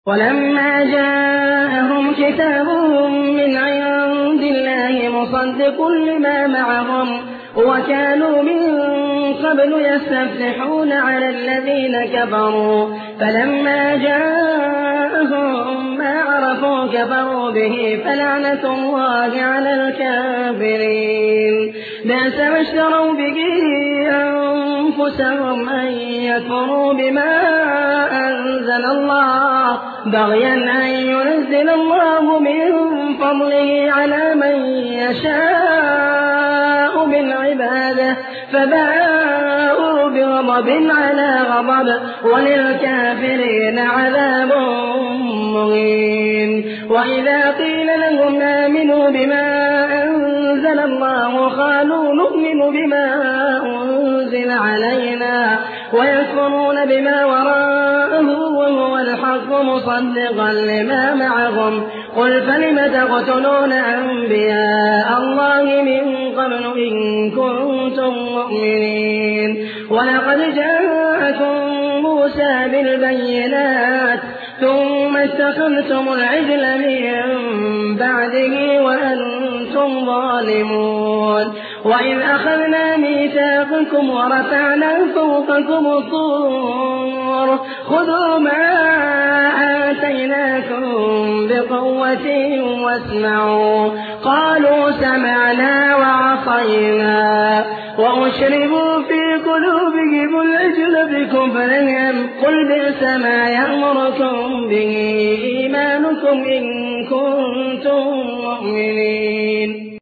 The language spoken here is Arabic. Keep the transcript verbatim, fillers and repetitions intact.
وَلَمَّا جَاءَهُمْ كِتَابٌ مِّنْ عِندِ اللَّهِ مُصَدِّقٌ لِّمَا مَعَهُمْ وَكَانُوا مِن قَبْلُ يَسْتَفْتِحُونَ عَلَى الَّذِينَ كَفَرُوا فَلَمَّا جَاءَهُم مَّا عَرَفُوا كَفَرُوا بِهِ فَلَعْنَةُ اللَّهِ عَلَى الْكَافِرِينَ بِئْسَ مَا اشْتَرَوْا بِهِ أَنفُسَهُمْ أَن يَكْفُرُوا بِمَا أَنزَلَ اللَّهُ بَغْيًا أَن يُنَزِّلَ اللَّهُ مِن فَضْلِهِ عَلَىٰ مَن يَشَاءُ مِنْ عِبَادِهِ فَبَاءُوا بِغَضَبٍ عَلَىٰ غَضَبٍ وَلِلْكَافِرِينَ عَذَابٌ مُّهِينٌ وَإِذَا قِيلَ لَهُمْ آمِنُوا بِمَا أَنزَلَ اللَّهُ قَالُوا نُؤْمِنُ بِمَا أُنزِلَ عَلَيْنَا وَيَكْفُرُونَ بِمَا وَرَاءَهُ وَهُوَ الْحَقُّ مُصَدِّقًا لِّمَا مَعَهُمْ قُلْ فَلِمَ تَقْتُلُونَ أَنبِيَاءَ اللَّهِ مِن قَبْلُ إِن كُنتُم مُّؤْمِنِينَ وَلَقَدْ جَاءَكُم مُّوسَىٰ بِالْبَيِّنَاتِ ثُمَّ اتَّخَذْتُمُ الْعِجْلَ مِن بَعْدِهِ وَأَنتُمْ ظَالِمُونَ وَإِذْ أَخَذْنَا مِيثَاقَكُمْ وَرَفَعْنَا فَوْقَكُمُ الطُّورَ خُذُوا مَا آتَيْنَاكُم بِقُوَّةٍ وَاسْمَعُوا قَالُوا سَمِعْنَا وَعَصَيْنَا وَأُشْرِبُوا فِي قُلُوبِهِمُ الْعِجْلَ بِكُفْرِهِمْ قُلْ بِئْسَ مَا يَأْمُرُكُم بِهِ إِيمَانُكُمْ إِن كُنتُم مُّؤْمِنِينَ